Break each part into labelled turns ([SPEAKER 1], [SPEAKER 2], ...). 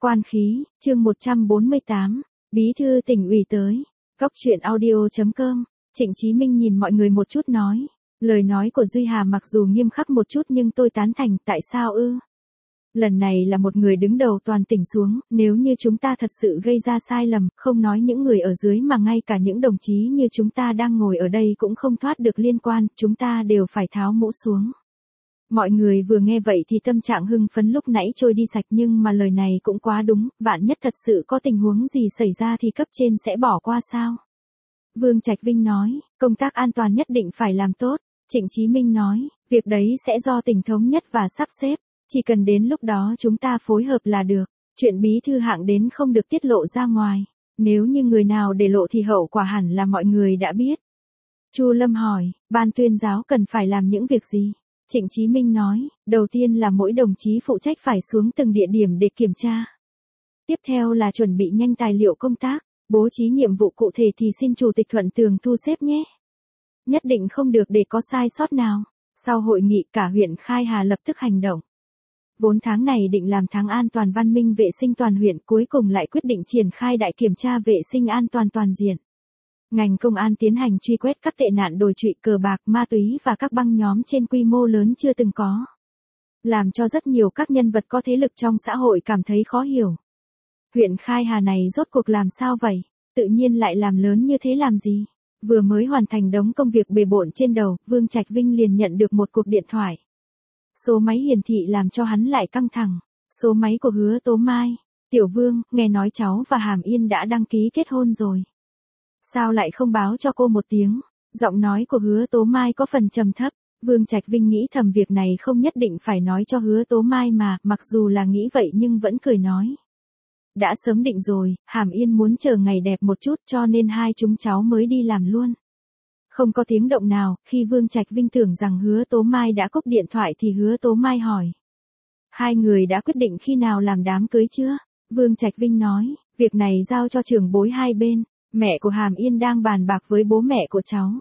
[SPEAKER 1] Quan khí, chương 148, Bí thư tỉnh ủy tới. Góc truyện audio.com, Trịnh Chí Minh nhìn mọi người một chút nói. Lời nói của Duy Hà mặc dù nghiêm khắc một chút nhưng tôi tán thành, tại sao ư? Lần này là một người đứng đầu toàn tỉnh xuống, nếu như chúng ta thật sự gây ra sai lầm, không nói những người ở dưới mà ngay cả những đồng chí như chúng ta đang ngồi ở đây cũng không thoát được liên quan, chúng ta đều phải tháo mũ xuống. Mọi người vừa nghe vậy thì tâm trạng hưng phấn lúc nãy trôi đi sạch, nhưng mà lời này cũng quá đúng, vạn nhất thật sự có tình huống gì xảy ra thì cấp trên sẽ bỏ qua sao? Vương Trạch Vinh nói, công tác an toàn nhất định phải làm tốt. Trịnh Chí Minh nói, việc đấy sẽ do tỉnh thống nhất và sắp xếp, chỉ cần đến lúc đó chúng ta phối hợp là được. Chuyện bí thư hạng đến không được tiết lộ ra ngoài, nếu như người nào để lộ thì hậu quả hẳn là mọi người đã biết. Chu Lâm hỏi, ban tuyên giáo cần phải làm những việc gì? Trịnh Chí Minh nói, đầu tiên là mỗi đồng chí phụ trách phải xuống từng địa điểm để kiểm tra. Tiếp theo là chuẩn bị nhanh tài liệu công tác, bố trí nhiệm vụ cụ thể thì xin Chủ tịch thuận tường thu xếp nhé. Nhất định không được để có sai sót nào. Sau hội nghị cả huyện Khai Hà lập tức hành động. Vốn tháng này định làm tháng an toàn văn minh vệ sinh toàn huyện, cuối cùng lại quyết định triển khai đại kiểm tra vệ sinh an toàn toàn diện. Ngành công an tiến hành truy quét các tệ nạn đồi trụy, cờ bạc, ma túy và các băng nhóm trên quy mô lớn chưa từng có. Làm cho rất nhiều các nhân vật có thế lực trong xã hội cảm thấy khó hiểu. Huyện Khai Hà này rốt cuộc làm sao vậy? Tự nhiên lại làm lớn như thế làm gì? Vừa mới hoàn thành đống công việc bề bộn trên đầu, Vương Trạch Vinh liền nhận được một cuộc điện thoại. Số máy hiển thị làm cho hắn lại căng thẳng. Số máy của Hứa Tố Mai. Tiểu Vương, nghe nói cháu và Hàm Yên đã đăng ký kết hôn rồi. Sao lại không báo cho cô một tiếng? Giọng nói của Hứa Tố Mai có phần trầm thấp. Vương Trạch Vinh nghĩ thầm việc này không nhất định phải nói cho Hứa Tố Mai mà, mặc dù là nghĩ vậy nhưng vẫn cười nói. Đã sớm định rồi, Hàm Yên muốn chờ ngày đẹp một chút cho nên hai chúng cháu mới đi làm luôn. Không có tiếng động nào, khi Vương Trạch Vinh tưởng rằng Hứa Tố Mai đã cúp điện thoại thì Hứa Tố Mai hỏi. Hai người đã quyết định khi nào làm đám cưới chưa? Vương Trạch Vinh nói, việc này giao cho trưởng bối hai bên, mẹ của Hàm Yên đang bàn bạc với bố mẹ của cháu.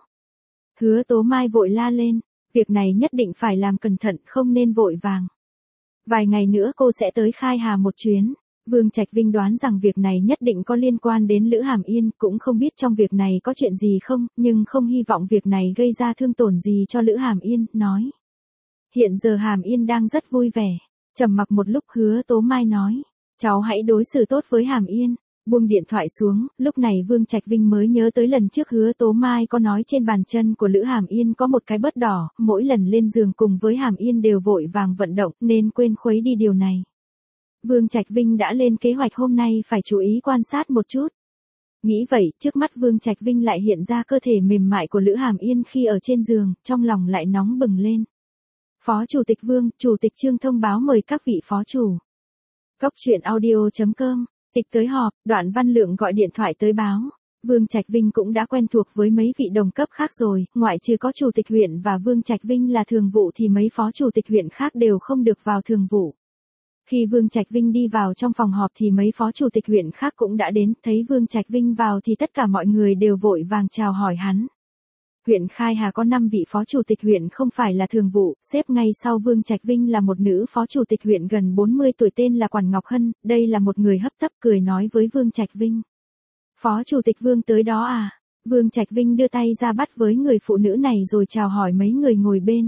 [SPEAKER 1] Hứa Tố Mai vội la lên, việc này nhất định phải làm cẩn thận, không nên vội vàng. Vài ngày nữa cô sẽ tới Khai Hà một chuyến. Vương Trạch Vinh đoán rằng việc này nhất định có liên quan đến Lữ Hàm Yên, cũng không biết trong việc này có chuyện gì không, nhưng không hy vọng việc này gây ra thương tổn gì cho Lữ Hàm Yên, nói. Hiện giờ Hàm Yên đang rất vui vẻ. Trầm mặc một lúc Hứa Tố Mai nói, cháu hãy đối xử tốt với Hàm Yên. Buông điện thoại xuống, lúc này Vương Trạch Vinh mới nhớ tới lần trước Hứa Tố Mai có nói trên bàn chân của Lữ Hàm Yên có một cái bớt đỏ, mỗi lần lên giường cùng với Hàm Yên đều vội vàng vận động nên quên khuấy đi điều này. Vương Trạch Vinh đã lên kế hoạch hôm nay phải chú ý quan sát một chút. Nghĩ vậy, trước mắt Vương Trạch Vinh lại hiện ra cơ thể mềm mại của Lữ Hàm Yên khi ở trên giường, trong lòng lại nóng bừng lên. Phó Chủ tịch Vương, Chủ tịch Trương thông báo mời các vị phó chủ. Góc truyện audio.com, tịch tới họp, Đoạn Văn Lượng gọi điện thoại tới báo. Vương Trạch Vinh cũng đã quen thuộc với mấy vị đồng cấp khác rồi, ngoại trừ có Chủ tịch huyện và Vương Trạch Vinh là thường vụ thì mấy phó chủ tịch huyện khác đều không được vào thường vụ. Khi Vương Trạch Vinh đi vào trong phòng họp thì mấy phó chủ tịch huyện khác cũng đã đến, thấy Vương Trạch Vinh vào thì tất cả mọi người đều vội vàng chào hỏi hắn. Huyện Khai Hà có 5 vị phó chủ tịch huyện không phải là thường vụ, xếp ngay sau Vương Trạch Vinh là một nữ phó chủ tịch huyện gần 40 tuổi tên là Quản Ngọc Hân, đây là một người hấp tấp cười nói với Vương Trạch Vinh. Phó chủ tịch Vương tới đó à? Vương Trạch Vinh đưa tay ra bắt với người phụ nữ này rồi chào hỏi mấy người ngồi bên.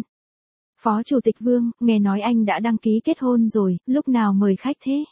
[SPEAKER 1] Phó Chủ tịch Vương, nghe nói anh đã đăng ký kết hôn rồi, lúc nào mời khách thế?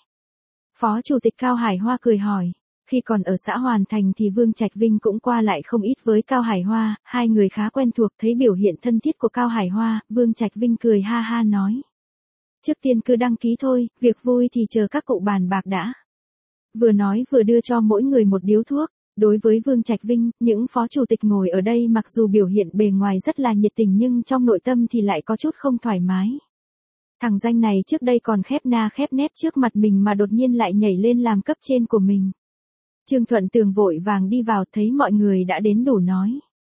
[SPEAKER 1] Phó Chủ tịch Cao Hải Hoa cười hỏi. Khi còn ở xã Hoàn Thành thì Vương Trạch Vinh cũng qua lại không ít với Cao Hải Hoa, hai người khá quen thuộc, thấy biểu hiện thân thiết của Cao Hải Hoa, Vương Trạch Vinh cười ha ha nói. Trước tiên cứ đăng ký thôi, việc vui thì chờ các cụ bàn bạc đã. Vừa nói vừa đưa cho mỗi người một điếu thuốc. Đối với Vương Trạch Vinh, những phó chủ tịch ngồi ở đây mặc dù biểu hiện bề ngoài rất là nhiệt tình nhưng trong nội tâm thì lại có chút không thoải mái. Thằng danh này trước đây còn khép na khép nép trước mặt mình mà đột nhiên lại nhảy lên làm cấp trên của mình. Trương Thuận Tường vội vàng đi vào thấy mọi người đã đến đủ nói.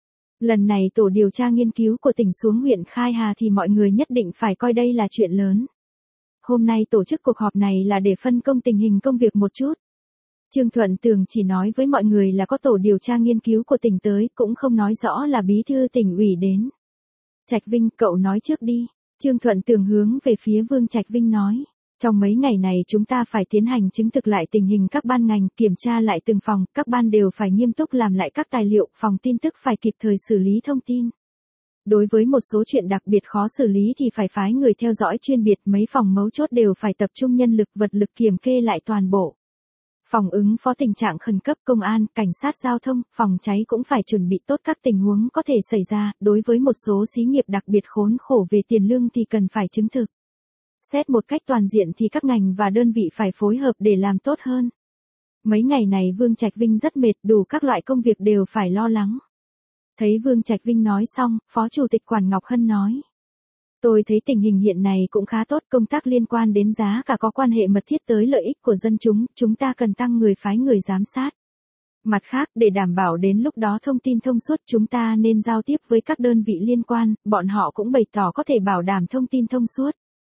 [SPEAKER 1] Lần này tổ điều tra nghiên cứu của tỉnh xuống huyện Khai Hà thì mọi người nhất định phải coi đây là chuyện lớn. Hôm nay tổ chức cuộc họp này là để phân công tình hình công việc một chút. Trương Thuận Tường chỉ nói với mọi người là có tổ điều tra nghiên cứu của tỉnh tới, cũng không nói rõ là bí thư tỉnh ủy đến. Trạch Vinh, cậu nói trước đi. Trương Thuận Tường hướng về phía Vương Trạch Vinh nói. Trong mấy ngày này chúng ta phải tiến hành chứng thực lại tình hình các ban ngành, kiểm tra lại từng phòng, các ban đều phải nghiêm túc làm lại các tài liệu, phòng tin tức phải kịp thời xử lý thông tin. Đối với một số chuyện đặc biệt khó xử lý thì phải phái người theo dõi chuyên biệt, mấy phòng mấu chốt đều phải tập trung nhân lực vật lực kiểm kê lại toàn bộ. Phòng ứng phó tình trạng khẩn cấp, công an, cảnh sát giao thông, phòng cháy cũng phải chuẩn bị tốt các tình huống có thể xảy ra, đối với một số xí nghiệp đặc biệt khốn khổ về tiền lương thì cần phải chứng thực. Xét một cách toàn diện thì các ngành và đơn vị phải phối hợp để làm tốt hơn. Mấy ngày này Vương Trạch Vinh rất mệt, đủ các loại công việc đều phải lo lắng. Thấy Vương Trạch Vinh nói xong, Phó Chủ tịch Quản Ngọc Hân nói. Tôi thấy tình hình hiện này cũng khá tốt, công tác liên quan đến giá cả có quan hệ mật thiết tới lợi ích của dân chúng ta cần tăng người phái người giám sát. Mặt khác, để đảm bảo đến lúc đó thông tin thông suốt chúng ta nên giao tiếp với các đơn vị liên quan, bọn họ cũng bày tỏ có thể bảo đảm thông tin thông suốt.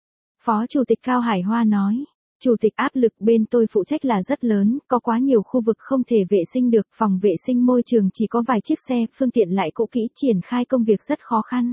[SPEAKER 1] Phó Chủ tịch Cao Hải Hoa nói. Chủ tịch, áp lực bên tôi phụ trách là rất lớn, có quá nhiều khu vực không thể vệ sinh được, phòng vệ sinh môi trường chỉ có vài chiếc xe, phương tiện lại cũ kỹ, triển khai công việc rất khó khăn.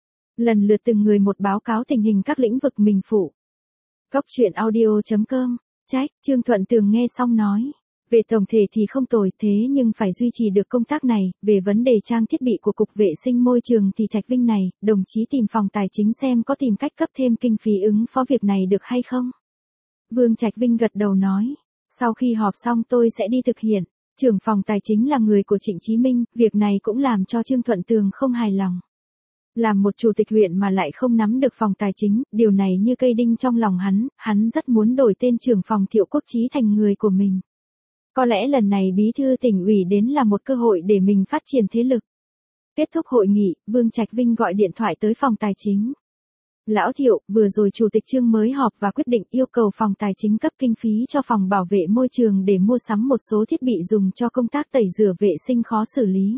[SPEAKER 1] Lần lượt từng người một báo cáo tình hình các lĩnh vực mình phụ. Góc truyện audio.com, trách, Trương Thuận Tường nghe xong nói. Về tổng thể thì không tồi, thế nhưng phải duy trì được công tác này, về vấn đề trang thiết bị của Cục Vệ sinh Môi trường thì Trạch Vinh này, đồng chí tìm phòng tài chính xem có tìm cách cấp thêm kinh phí ứng phó việc này được hay không. Vương Trạch Vinh gật đầu nói, sau khi họp xong tôi sẽ đi thực hiện, trưởng phòng tài chính là người của Trịnh Chí Minh, việc này cũng làm cho Trương Thuận Tường không hài lòng. Làm một chủ tịch huyện mà lại không nắm được phòng tài chính, điều này như cây đinh trong lòng hắn rất muốn đổi tên trưởng phòng Thiệu Quốc Chí thành người của mình. Có lẽ lần này bí thư tỉnh ủy đến là một cơ hội để mình phát triển thế lực. Kết thúc hội nghị, Vương Trạch Vinh gọi điện thoại tới phòng tài chính. Lão Thiệu, vừa rồi Chủ tịch Trương mới họp và quyết định yêu cầu phòng tài chính cấp kinh phí cho phòng bảo vệ môi trường để mua sắm một số thiết bị dùng cho công tác tẩy rửa vệ sinh khó xử lý.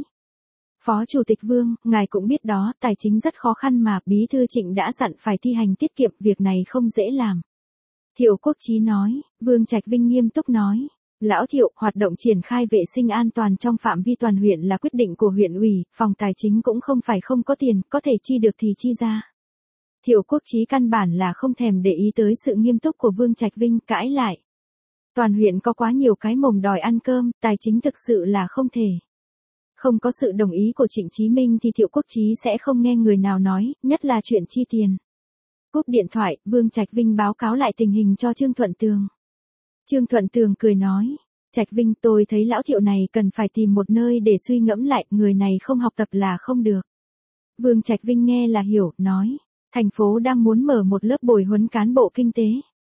[SPEAKER 1] Phó Chủ tịch Vương, ngài cũng biết đó, tài chính rất khó khăn mà, bí thư Trịnh đã dặn phải thi hành tiết kiệm, việc này không dễ làm. Thiệu Quốc Chí nói, Vương Trạch Vinh nghiêm túc nói. Lão Thiệu, hoạt động triển khai vệ sinh an toàn trong phạm vi toàn huyện là quyết định của huyện ủy, phòng tài chính cũng không phải không có tiền, có thể chi được thì chi ra. Thiệu Quốc Chí căn bản là không thèm để ý tới sự nghiêm túc của Vương Trạch Vinh, cãi lại. Toàn huyện có quá nhiều cái mồm đòi ăn cơm, tài chính thực sự là không thể. Không có sự đồng ý của Trịnh Chí Minh thì Thiệu Quốc Chí sẽ không nghe người nào nói, nhất là chuyện chi tiền. Cúp điện thoại, Vương Trạch Vinh báo cáo lại tình hình cho Trương Thuận Tường. Trương Thuận Tường cười nói, Trạch Vinh, tôi thấy lão Thiệu này cần phải tìm một nơi để suy ngẫm lại, người này không học tập là không được. Vương Trạch Vinh nghe là hiểu, nói, thành phố đang muốn mở một lớp bồi huấn cán bộ kinh tế.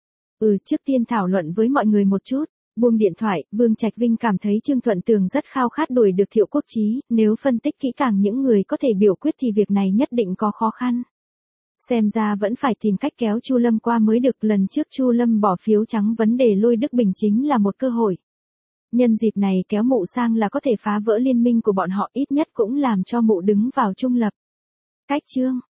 [SPEAKER 1] Trước tiên thảo luận với mọi người một chút. Buông điện thoại, Vương Trạch Vinh cảm thấy Trương Thuận Tường rất khao khát đuổi được Thiệu Quốc Chí, nếu phân tích kỹ càng những người có thể biểu quyết thì việc này nhất định có khó khăn. Xem ra vẫn phải tìm cách kéo Chu Lâm qua mới được, lần trước Chu Lâm bỏ phiếu trắng vấn đề Lôi Đức Bình chính là một cơ hội. Nhân dịp này kéo Mụ sang là có thể phá vỡ liên minh của bọn họ, ít nhất cũng làm cho Mụ đứng vào trung lập. Cách chương